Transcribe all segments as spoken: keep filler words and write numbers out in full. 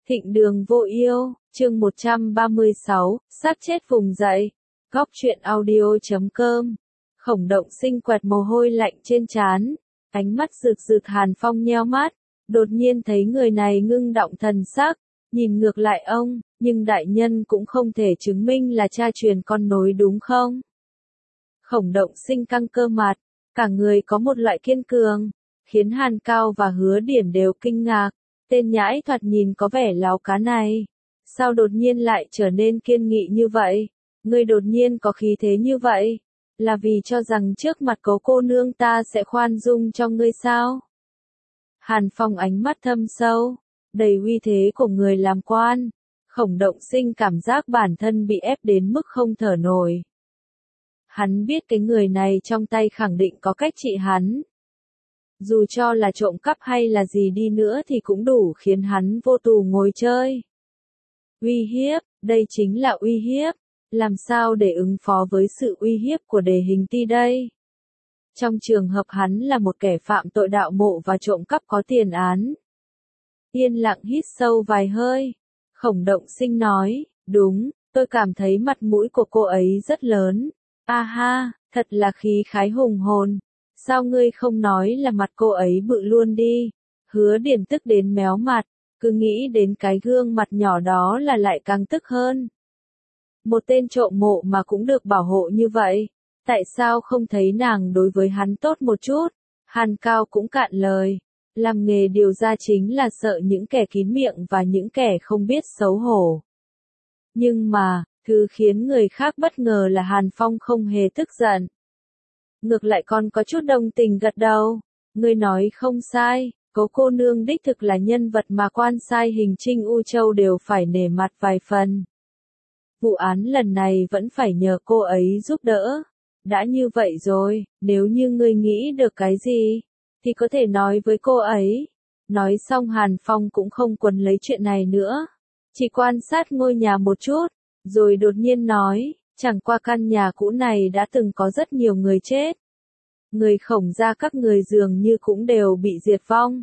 Thịnh đường vô yêu, chương một trăm ba mươi sáu, xác chết vùng dậy. Góc truyện audio chấm com. Khổng Động Sinh quẹt mồ hôi lạnh trên trán, ánh mắt rực rực. Hàn Phong nheo mắt, đột nhiên thấy người này ngưng động thần sắc, nhìn ngược lại ông, nhưng đại nhân cũng không thể chứng minh là cha truyền con nối đúng không? Khổng Động Sinh căng cơ mặt, cả người có một loại kiên cường, khiến Hàn Cao và Hứa Điển đều kinh ngạc. Tên nhãi thoạt nhìn có vẻ láo cá này, sao đột nhiên lại trở nên kiên nghị như vậy? Ngươi đột nhiên có khí thế như vậy, là vì cho rằng trước mặt Cố cô nương ta sẽ khoan dung cho ngươi sao? Hàn Phong ánh mắt thâm sâu, đầy uy thế của người làm quan. Khổng Động Sinh cảm giác bản thân bị ép đến mức không thở nổi. Hắn biết cái người này trong tay khẳng định có cách trị hắn. Dù cho là trộm cắp hay là gì đi nữa thì cũng đủ khiến hắn vô tù ngồi chơi. Uy hiếp, đây chính là uy hiếp. Làm sao để ứng phó với sự uy hiếp của Đề Hình Ti đây? Trong trường hợp hắn là một kẻ phạm tội đạo mộ và trộm cắp có tiền án. Yên lặng hít sâu vài hơi. Khổng Động Sinh nói, đúng, tôi cảm thấy mặt mũi của cô ấy rất lớn. A ha, thật là khí khái hùng hồn. Sao ngươi không nói là mặt cô ấy bự luôn đi? Hứa Điển tức đến méo mặt, cứ nghĩ đến cái gương mặt nhỏ đó là lại càng tức hơn. Một tên trộm mộ mà cũng được bảo hộ như vậy, tại sao không thấy nàng đối với hắn tốt một chút? Hàn Cao cũng cạn lời, làm nghề điều tra chính là sợ những kẻ kín miệng và những kẻ không biết xấu hổ. Nhưng mà, thứ khiến người khác bất ngờ là Hàn Phong không hề tức giận. Ngược lại còn có chút đồng tình gật đầu. Ngươi nói không sai, Cố cô nương đích thực là nhân vật mà quan sai Hình Trinh U Châu đều phải nể mặt vài phần. Vụ án lần này vẫn phải nhờ cô ấy giúp đỡ. Đã như vậy rồi, nếu như ngươi nghĩ được cái gì, thì có thể nói với cô ấy. Nói xong Hàn Phong cũng không quấn lấy chuyện này nữa. Chỉ quan sát ngôi nhà một chút, rồi đột nhiên nói. Chẳng qua căn nhà cũ này đã từng có rất nhiều người chết. Người Khổng gia các người dường như cũng đều bị diệt vong.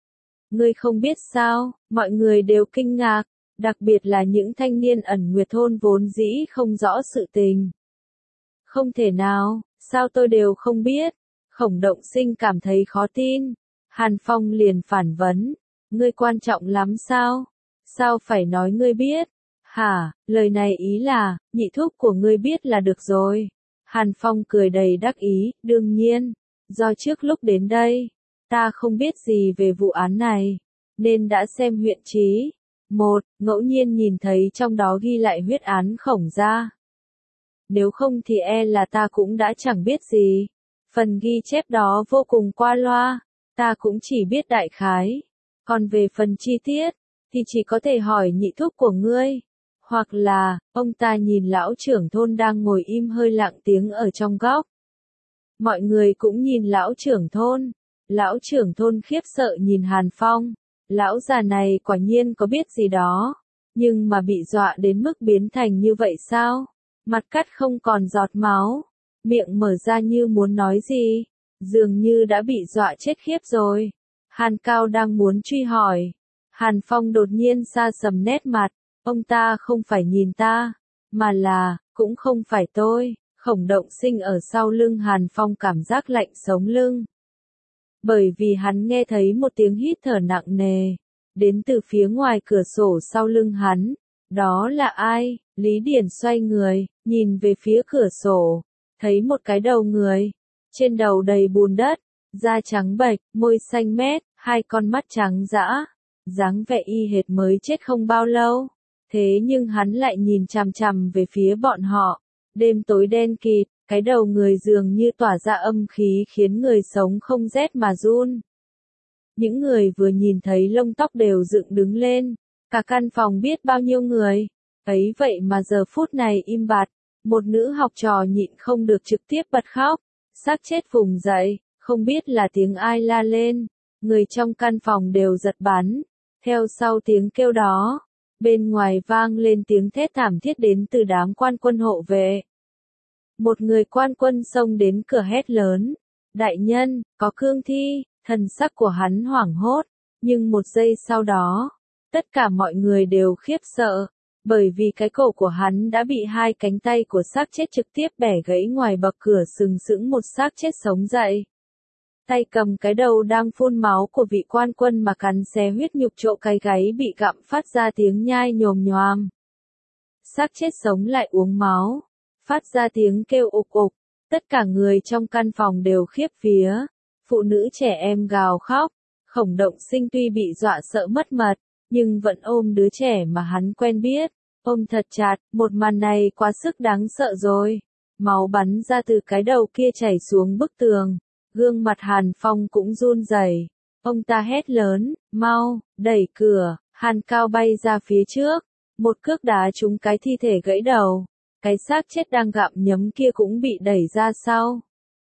Ngươi không biết sao, mọi người đều kinh ngạc, đặc biệt là những thanh niên ẩn nguyệt thôn vốn dĩ không rõ sự tình. Không thể nào, sao tôi đều không biết? Khổng Động Sinh cảm thấy khó tin. Hàn Phong liền phản vấn, ngươi quan trọng lắm sao? Sao phải nói ngươi biết? Hả, lời này ý là, nhị thúc của ngươi biết là được rồi. Hàn Phong cười đầy đắc ý, đương nhiên, do trước lúc đến đây, ta không biết gì về vụ án này, nên đã xem huyện trí. Một, ngẫu nhiên nhìn thấy trong đó ghi lại huyết án Khổng gia. Nếu không thì e là ta cũng đã chẳng biết gì. Phần ghi chép đó vô cùng qua loa, ta cũng chỉ biết đại khái. Còn về phần chi tiết, thì chỉ có thể hỏi nhị thúc của ngươi. Hoặc là, ông ta nhìn lão trưởng thôn đang ngồi im hơi lặng tiếng ở trong góc. Mọi người cũng nhìn lão trưởng thôn. Lão trưởng thôn khiếp sợ nhìn Hàn Phong. Lão già này quả nhiên có biết gì đó. Nhưng mà bị dọa đến mức biến thành như vậy sao? Mặt cắt không còn giọt máu. Miệng mở ra như muốn nói gì. Dường như đã bị dọa chết khiếp rồi. Hàn Cao đang muốn truy hỏi. Hàn Phong đột nhiên sa sầm nét mặt. Ông ta không phải nhìn ta, mà là, cũng không phải tôi. Khổng Động Sinh ở sau lưng Hàn Phong cảm giác lạnh sống lưng. Bởi vì hắn nghe thấy một tiếng hít thở nặng nề, đến từ phía ngoài cửa sổ sau lưng hắn. Đó là ai? Lý Điển xoay người, nhìn về phía cửa sổ, thấy một cái đầu người. Trên đầu đầy bùn đất, da trắng bệch, môi xanh mét, hai con mắt trắng dã, dáng vẻ y hệt mới chết không bao lâu. Thế nhưng hắn lại nhìn chằm chằm về phía bọn họ. Đêm tối đen kịt, cái đầu người dường như tỏa ra âm khí khiến người sống không rét mà run. Những người vừa nhìn thấy lông tóc đều dựng đứng lên. Cả căn phòng biết bao nhiêu người. Ấy vậy mà giờ phút này im bặt. Một nữ học trò nhịn không được trực tiếp bật khóc. Xác chết vùng dậy, không biết là tiếng ai la lên. Người trong căn phòng đều giật bắn. Theo sau tiếng kêu đó, bên ngoài vang lên tiếng thét thảm thiết đến từ đám quan quân hộ vệ. Một người quan quân xông đến cửa hét lớn. Đại nhân, có cương thi. Thần sắc của hắn hoảng hốt. Nhưng một giây sau đó, Tất cả mọi người đều khiếp sợ, bởi vì cái cổ của hắn đã bị hai cánh tay của xác chết trực tiếp bẻ gãy ngoài bậc cửa sừng sững một xác chết sống dậy. Tay cầm cái đầu đang phun máu của vị quan quân mà cắn xé huyết nhục chỗ cái gáy bị gặm phát ra tiếng nhai nhồm nhoàm. Xác chết sống lại uống máu, phát ra tiếng kêu ục ục, tất cả người trong căn phòng đều khiếp vía, phụ nữ trẻ em gào khóc, Khổng Động Sinh tuy bị dọa sợ mất mật, nhưng vẫn ôm đứa trẻ mà hắn quen biết, ôm thật chặt, một màn này quá sức đáng sợ rồi. Máu bắn ra từ cái đầu kia chảy xuống bức tường, gương mặt Hàn Phong cũng run rẩy. Ông ta hét lớn, mau, đẩy cửa, Hàn Cao bay ra phía trước, một cước đá trúng cái thi thể gãy đầu, cái xác chết đang gặm nhấm kia cũng bị đẩy ra sau.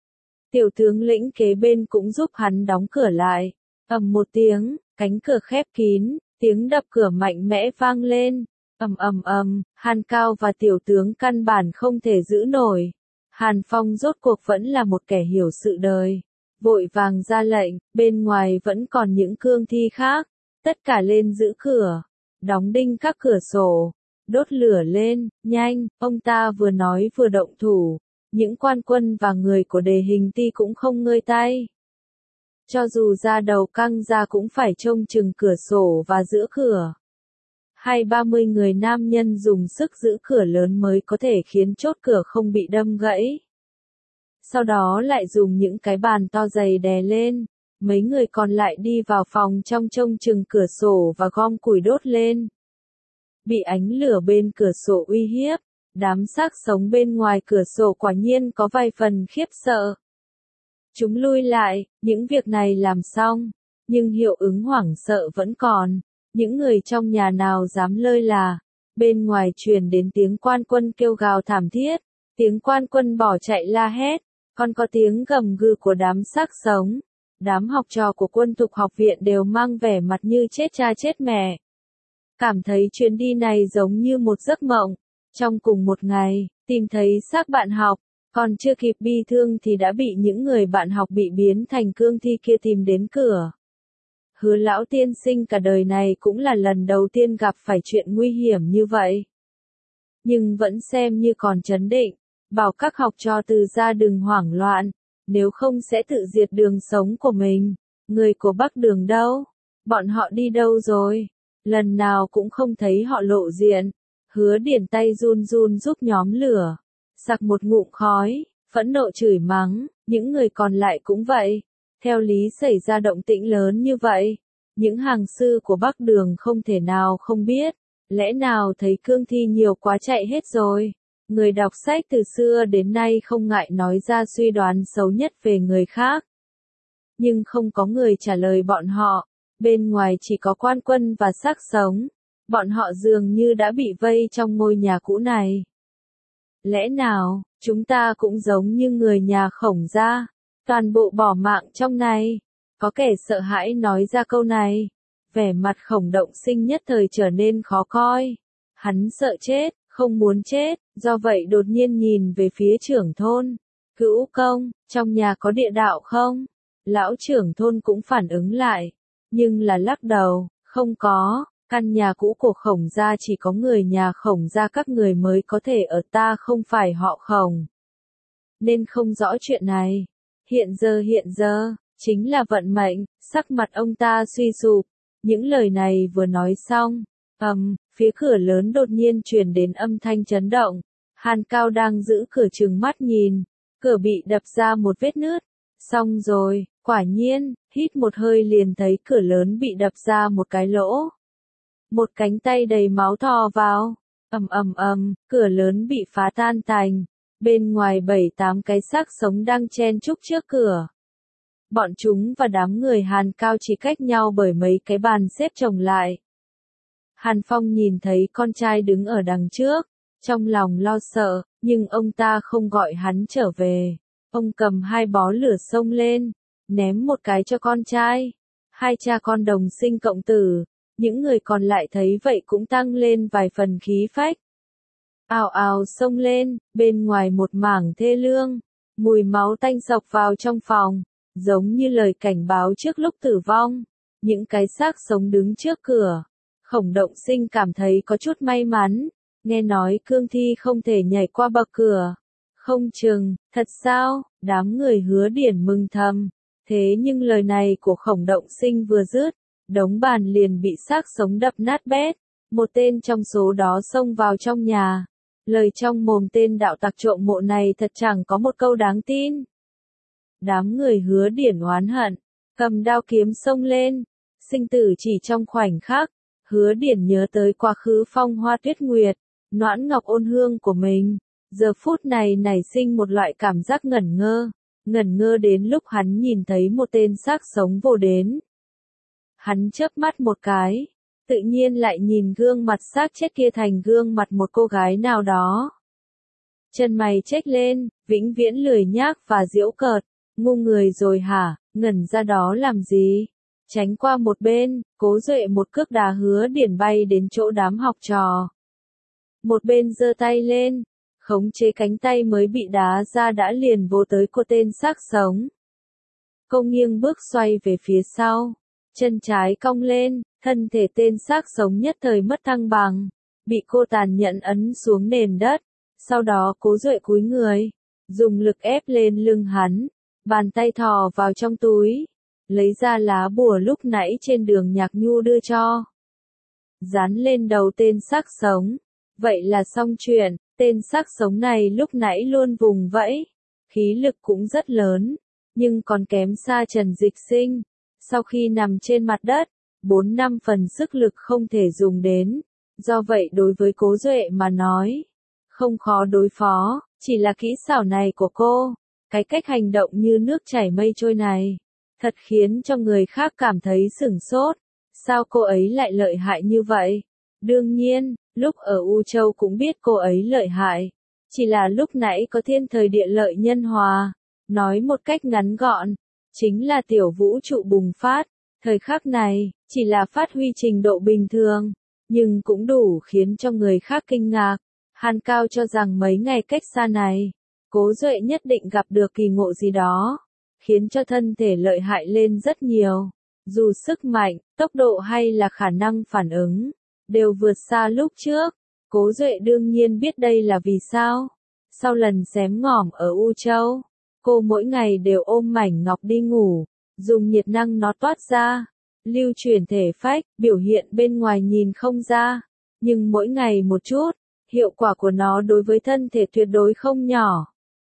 Tiểu tướng lĩnh kế bên cũng giúp hắn đóng cửa lại, ầm một tiếng, cánh cửa khép kín, tiếng đập cửa mạnh mẽ vang lên, ầm ầm ầm, Hàn Cao và tiểu tướng căn bản không thể giữ nổi. Hàn Phong rốt cuộc vẫn là một kẻ hiểu sự đời, vội vàng ra lệnh, bên ngoài vẫn còn những cương thi khác, tất cả lên giữ cửa, đóng đinh các cửa sổ, đốt lửa lên, nhanh, ông ta vừa nói vừa động thủ, những quan quân và người của Đề Hình Ti cũng không ngơi tay. Cho dù da đầu căng ra cũng phải trông chừng cửa sổ và giữa cửa. Hai ba mươi người nam nhân dùng sức giữ cửa lớn mới có thể khiến chốt cửa không bị đâm gãy. Sau đó lại dùng những cái bàn to dày đè lên, mấy người còn lại đi vào phòng trong trông chừng cửa sổ và gom củi đốt lên. Bị ánh lửa bên cửa sổ uy hiếp, đám xác sống bên ngoài cửa sổ quả nhiên có vài phần khiếp sợ. Chúng lui lại, những việc này làm xong, nhưng hiệu ứng hoảng sợ vẫn còn, những người trong nhà nào dám lơi là, bên ngoài truyền đến tiếng quan quân kêu gào thảm thiết, tiếng quan quân bỏ chạy la hét, còn có tiếng gầm gừ của đám xác sống. Đám học trò của quân thục học viện đều mang vẻ mặt như chết cha chết mẹ. Cảm thấy chuyến đi này giống như một giấc mộng. Trong cùng một ngày, tìm thấy xác bạn học, còn chưa kịp bi thương thì đã bị những người bạn học bị biến thành cương thi kia tìm đến cửa. Hứa lão tiên sinh cả đời này cũng là lần đầu tiên gặp phải chuyện nguy hiểm như vậy. Nhưng vẫn xem như còn trấn định, bảo các học trò từ ra đừng hoảng loạn, nếu không sẽ tự diệt đường sống của mình. Người của Bắc Đường đâu? Bọn họ đi đâu rồi? Lần nào cũng không thấy họ lộ diện. Hứa Điển tay run run giúp nhóm lửa, sặc một ngụm khói, phẫn nộ chửi mắng, những người còn lại cũng vậy. Theo lý xảy ra động tĩnh lớn như vậy, những hàng sư của Bắc Đường không thể nào không biết, lẽ nào thấy cương thi nhiều quá chạy hết rồi. Người đọc sách từ xưa đến nay không ngại nói ra suy đoán xấu nhất về người khác. Nhưng không có người trả lời bọn họ, bên ngoài chỉ có quan quân và xác sống. Bọn họ dường như đã bị vây trong ngôi nhà cũ này. Lẽ nào, chúng ta cũng giống như người nhà Khổng gia, toàn bộ bỏ mạng trong này? Có kẻ sợ hãi nói ra câu này. Vẻ mặt Khổng Động Sinh nhất thời trở nên khó coi. Hắn sợ chết, không muốn chết, do vậy đột nhiên nhìn về phía trưởng thôn. Cữu công, trong nhà có địa đạo không? Lão trưởng thôn cũng phản ứng lại, nhưng là lắc đầu, không có. Căn nhà cũ của Khổng gia chỉ có người nhà Khổng gia các người mới có thể ở, ta không phải họ Khổng, nên không rõ chuyện này. Hiện giờ hiện giờ, chính là vận mệnh. Sắc mặt ông ta suy sụp. Những lời này vừa nói xong, ầm, um, phía cửa lớn đột nhiên truyền đến âm thanh chấn động. Hàn Cao đang giữ cửa trừng mắt nhìn, cửa bị đập ra một vết nứt. Xong rồi, quả nhiên, hít một hơi liền thấy cửa lớn bị đập ra một cái lỗ. Một cánh tay đầy máu thò vào, ầm ầm ầm, cửa lớn bị phá tan tành. Bên ngoài bảy tám cái xác sống đang chen chúc trước cửa. Bọn chúng và đám người Hàn Cao chỉ cách nhau bởi mấy cái bàn xếp chồng lại. Hàn Phong nhìn thấy con trai đứng ở đằng trước, trong lòng lo sợ, nhưng ông ta không gọi hắn trở về. Ông cầm hai bó lửa xông lên, ném một cái cho con trai. Hai cha con đồng sinh cộng tử. Những người còn lại thấy vậy cũng tăng lên vài phần khí phách. Ào ào xông lên, bên ngoài một mảng thê lương, mùi máu tanh sộc vào trong phòng, giống như lời cảnh báo trước lúc tử vong. Những cái xác sống đứng trước cửa, Khổng Động Sinh cảm thấy có chút may mắn, nghe nói cương thi không thể nhảy qua bậc cửa. Không chừng, thật sao, đám người Hứa Điển mừng thầm. Thế nhưng lời này của Khổng Động Sinh vừa dứt, đống bàn liền bị xác sống đập nát bét. Một tên trong số đó xông vào trong nhà. Lời trong mồm tên đạo tặc trộm mộ này thật chẳng có một câu đáng tin. Đám người Hứa Điển oán hận, cầm đao kiếm xông lên. Sinh tử chỉ trong khoảnh khắc. Hứa Điển nhớ tới quá khứ phong hoa tuyết nguyệt, noãn ngọc ôn hương của mình. Giờ phút này nảy sinh một loại cảm giác ngẩn ngơ. Ngẩn ngơ đến lúc hắn nhìn thấy một tên xác sống vồ đến. Hắn chớp mắt một cái, tự nhiên lại nhìn gương mặt xác chết kia thành gương mặt một cô gái nào đó. Chân mày chếch lên, vĩnh viễn lười nhác và giễu cợt, ngu người rồi hả, ngẩn ra đó làm gì? Tránh qua một bên, Cố Duệ một cước đá Hứa Điển bay đến chỗ đám học trò. Một bên giơ tay lên, khống chế cánh tay mới bị đá ra đã liền vô tới cô tên xác sống. Cô nghiêng bước xoay về phía sau, chân trái cong lên, thân thể tên xác sống nhất thời mất thăng bằng, bị cô tàn nhẫn ấn xuống nền đất. Sau đó Cố Duệ cúi người, dùng lực ép lên lưng hắn, bàn tay thò vào trong túi, lấy ra lá bùa lúc nãy trên đường Nhạc Nhu đưa cho. Dán lên đầu tên xác sống. Vậy là xong chuyện, tên xác sống này lúc nãy luôn vùng vẫy, khí lực cũng rất lớn, nhưng còn kém xa Trần Dịch Sinh. Sau khi nằm trên mặt đất, bốn năm phần sức lực không thể dùng đến, do vậy đối với Cố Duệ mà nói, không khó đối phó, chỉ là kỹ xảo này của cô, cái cách hành động như nước chảy mây trôi này, thật khiến cho người khác cảm thấy sửng sốt, sao cô ấy lại lợi hại như vậy? Đương nhiên, lúc ở U Châu cũng biết cô ấy lợi hại, chỉ là lúc nãy có thiên thời địa lợi nhân hòa, nói một cách ngắn gọn, chính là tiểu vũ trụ bùng phát, thời khắc này, chỉ là phát huy trình độ bình thường, nhưng cũng đủ khiến cho người khác kinh ngạc. Hàn Cao cho rằng mấy ngày cách xa này, Cố Duệ nhất định gặp được kỳ ngộ gì đó, khiến cho thân thể lợi hại lên rất nhiều, dù sức mạnh, tốc độ hay là khả năng phản ứng, đều vượt xa lúc trước. Cố Duệ đương nhiên biết đây là vì sao. Sau lần xém ngỏm ở U Châu, cô mỗi ngày đều ôm mảnh ngọc đi ngủ, dùng nhiệt năng nó toát ra, lưu chuyển thể phách, biểu hiện bên ngoài nhìn không ra, nhưng mỗi ngày một chút, hiệu quả của nó đối với thân thể tuyệt đối không nhỏ.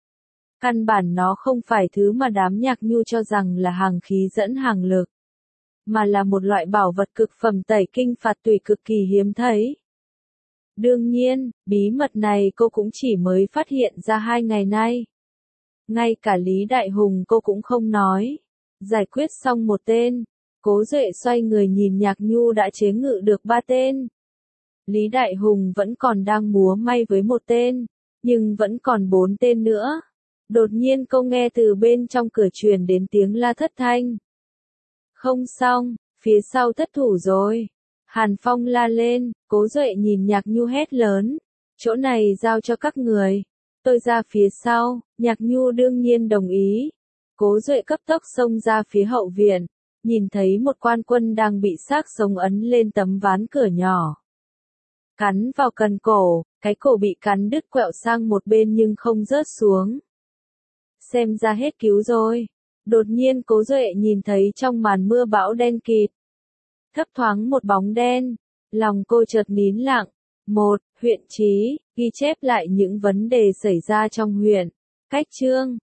Căn bản nó không phải thứ mà đám Nhạc Nhu cho rằng là hàng khí dẫn hàng lực, mà là một loại bảo vật cực phẩm tẩy kinh phạt tùy cực kỳ hiếm thấy. Đương nhiên, bí mật này cô cũng chỉ mới phát hiện ra hai ngày nay. Ngay cả Lý Đại Hùng cô cũng không nói. Giải quyết xong một tên, Cố Duệ xoay người nhìn Nhạc Nhu đã chế ngự được ba tên. Lý Đại Hùng vẫn còn đang múa may với một tên, nhưng vẫn còn bốn tên nữa. Đột nhiên cô nghe từ bên trong cửa truyền đến tiếng la thất thanh. Không xong, phía sau thất thủ rồi. Hàn Phong la lên, Cố Duệ nhìn Nhạc Nhu hét lớn. Chỗ này giao cho các người. Tôi ra phía sau, Nhạc Nhu đương nhiên đồng ý. Cố Duệ cấp tốc xông ra phía hậu viện, nhìn thấy một quan quân đang bị xác sống ấn lên tấm ván cửa nhỏ. Cắn vào cần cổ, cái cổ bị cắn đứt quẹo sang một bên nhưng không rớt xuống. Xem ra hết cứu rồi. Đột nhiên Cố Duệ nhìn thấy trong màn mưa bão đen kịt, thấp thoáng một bóng đen, lòng cô chợt nín lặng. Một, huyện trí, ghi chép lại những vấn đề xảy ra trong huyện. Cách chương